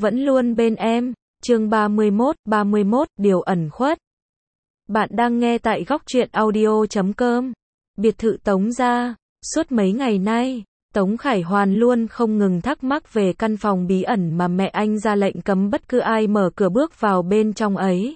vẫn luôn bên em. Chương 31, điều ẩn khuất. Bạn đang nghe tại Góc Truyện Audio.com. Biệt thự Tống gia. Suốt mấy ngày nay, Tống Khải Hoàn luôn không ngừng thắc mắc về căn phòng bí ẩn mà mẹ anh ra lệnh cấm bất cứ ai mở cửa bước vào bên trong ấy.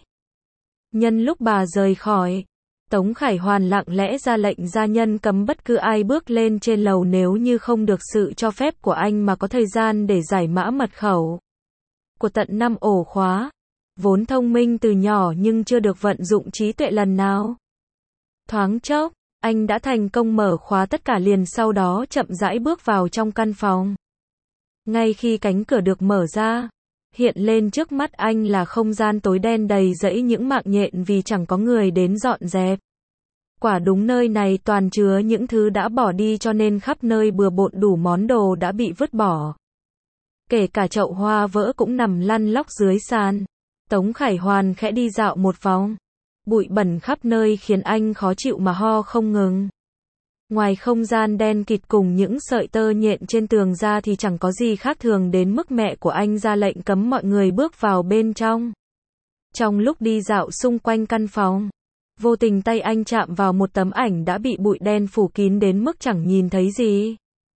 Nhân lúc bà rời khỏi, Tống Khải Hoàn lặng lẽ ra lệnh gia nhân cấm bất cứ ai bước lên trên lầu nếu như không được sự cho phép của anh mà có thời gian để giải mã mật khẩu của tận 5 ổ khóa. Vốn thông minh từ nhỏ nhưng chưa được vận dụng trí tuệ lần nào. Thoáng chốc, anh đã thành công mở khóa tất cả liền sau đó chậm rãi bước vào trong căn phòng. Ngay khi cánh cửa được mở ra, hiện lên trước mắt anh là không gian tối đen đầy rẫy những mạng nhện vì chẳng có người đến dọn dẹp. Quả đúng nơi này toàn chứa những thứ đã bỏ đi cho nên khắp nơi bừa bộn đủ món đồ đã bị vứt bỏ. Kể cả chậu hoa vỡ cũng nằm lăn lóc dưới sàn. Tống Khải Hoàn khẽ đi dạo một vòng. Bụi bẩn khắp nơi khiến anh khó chịu mà ho không ngừng. Ngoài không gian đen kịt cùng những sợi tơ nhện trên tường ra thì chẳng có gì khác thường đến mức mẹ của anh ra lệnh cấm mọi người bước vào bên trong. Trong lúc đi dạo xung quanh căn phòng, vô tình tay anh chạm vào một tấm ảnh đã bị bụi đen phủ kín đến mức chẳng nhìn thấy gì.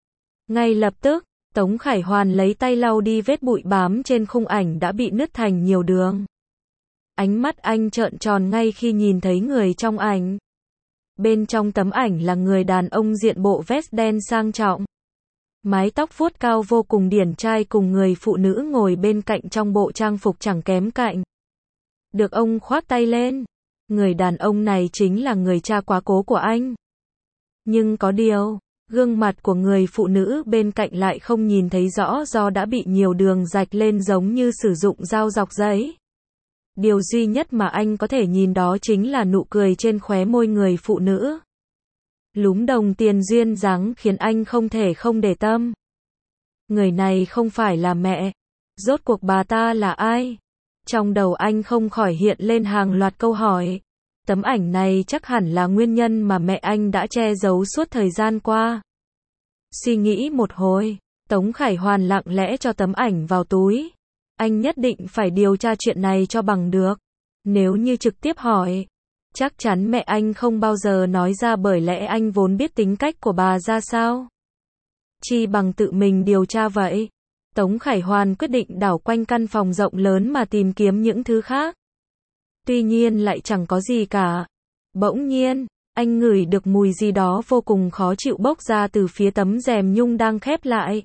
Ngay lập tức, Tống Khải Hoàn lấy tay lau đi vết bụi bám trên khung ảnh đã bị nứt thành nhiều đường. Ánh mắt anh trợn tròn ngay khi nhìn thấy người trong ảnh. Bên trong tấm ảnh là người đàn ông diện bộ vest đen sang trọng. Mái tóc vuốt cao vô cùng điển trai cùng người phụ nữ ngồi bên cạnh trong bộ trang phục chẳng kém cạnh. Được ông khoác tay lên. Người đàn ông này chính là người cha quá cố của anh. Nhưng có điều, gương mặt của người phụ nữ bên cạnh lại không nhìn thấy rõ do đã bị nhiều đường rạch lên giống như sử dụng dao dọc giấy. Điều duy nhất mà anh có thể nhìn đó chính là nụ cười trên khóe môi người phụ nữ. Lúm đồng tiền duyên dáng khiến anh không thể không để tâm. Người này không phải là mẹ. Rốt cuộc bà ta là ai? Trong đầu anh không khỏi hiện lên hàng loạt câu hỏi. Tấm ảnh này chắc hẳn là nguyên nhân mà mẹ anh đã che giấu suốt thời gian qua. Suy nghĩ một hồi, Tống Khải Hoàn lặng lẽ cho tấm ảnh vào túi. Anh nhất định phải điều tra chuyện này cho bằng được. Nếu như trực tiếp hỏi, chắc chắn mẹ anh không bao giờ nói ra bởi lẽ anh vốn biết tính cách của bà ra sao. Chi bằng tự mình điều tra vậy. Tống Khải Hoàn quyết định đảo quanh căn phòng rộng lớn mà tìm kiếm những thứ khác. Tuy nhiên lại chẳng có gì cả. Bỗng nhiên, anh ngửi được mùi gì đó vô cùng khó chịu bốc ra từ phía tấm rèm nhung đang khép lại.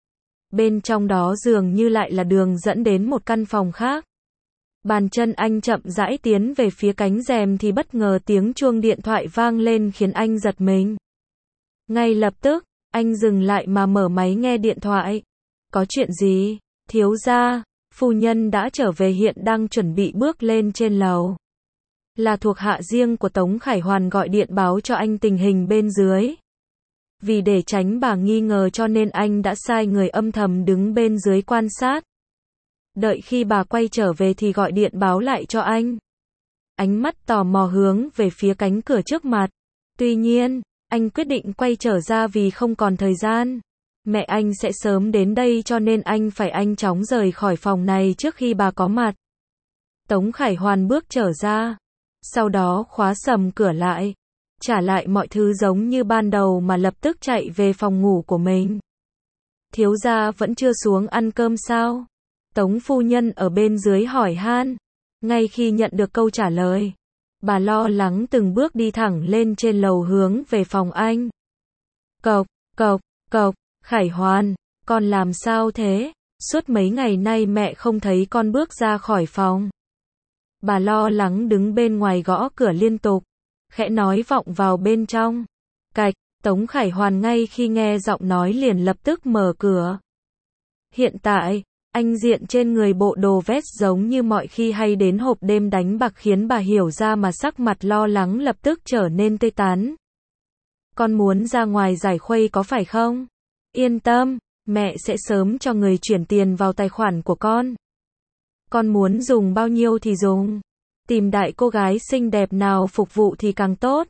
Bên trong đó dường như lại là đường dẫn đến một căn phòng khác. Bàn chân anh chậm rãi tiến về phía cánh rèm thì bất ngờ tiếng chuông điện thoại vang lên khiến anh giật mình. Ngay lập tức, anh dừng lại mà mở máy nghe điện thoại. Có chuyện gì? Thiếu gia, phu nhân đã trở về hiện đang chuẩn bị bước lên trên lầu. Là thuộc hạ riêng của Tống Khải Hoàn gọi điện báo cho anh tình hình bên dưới. Vì để tránh bà nghi ngờ cho nên anh đã sai người âm thầm đứng bên dưới quan sát. Đợi khi bà quay trở về thì gọi điện báo lại cho anh. Ánh mắt tò mò hướng về phía cánh cửa trước mặt. Tuy nhiên, anh quyết định quay trở ra vì không còn thời gian. Mẹ anh sẽ sớm đến đây cho nên anh phải nhanh chóng rời khỏi phòng này trước khi bà có mặt. Tống Khải Hoàn bước trở ra. Sau đó khóa sầm cửa lại. Trả lại mọi thứ giống như ban đầu mà lập tức chạy về phòng ngủ của mình. Thiếu gia vẫn chưa xuống ăn cơm sao? Tống phu nhân ở bên dưới hỏi han. Ngay khi nhận được câu trả lời, bà lo lắng từng bước đi thẳng lên trên lầu hướng về phòng anh. Cộc, cộc, cộc, Khải Hoàn, con làm sao thế? Suốt mấy ngày nay mẹ không thấy con bước ra khỏi phòng. Bà lo lắng đứng bên ngoài gõ cửa liên tục. Khẽ nói vọng vào bên trong. Cạch, Tống Khải Hoàn ngay khi nghe giọng nói liền lập tức mở cửa. Hiện tại, anh diện trên người bộ đồ vest giống như mọi khi hay đến hộp đêm đánh bạc khiến bà hiểu ra mà sắc mặt lo lắng lập tức trở nên tê tán. Con muốn ra ngoài giải khuây có phải không? Yên tâm, mẹ sẽ sớm cho người chuyển tiền vào tài khoản của con. Con muốn dùng bao nhiêu thì dùng. Tìm đại cô gái xinh đẹp nào phục vụ thì càng tốt.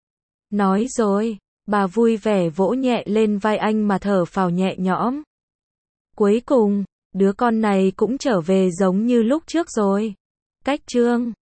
Nói rồi, bà vui vẻ vỗ nhẹ lên vai anh mà thở phào nhẹ nhõm. Cuối cùng, Đứa con này cũng trở về giống như lúc trước rồi. Cách chương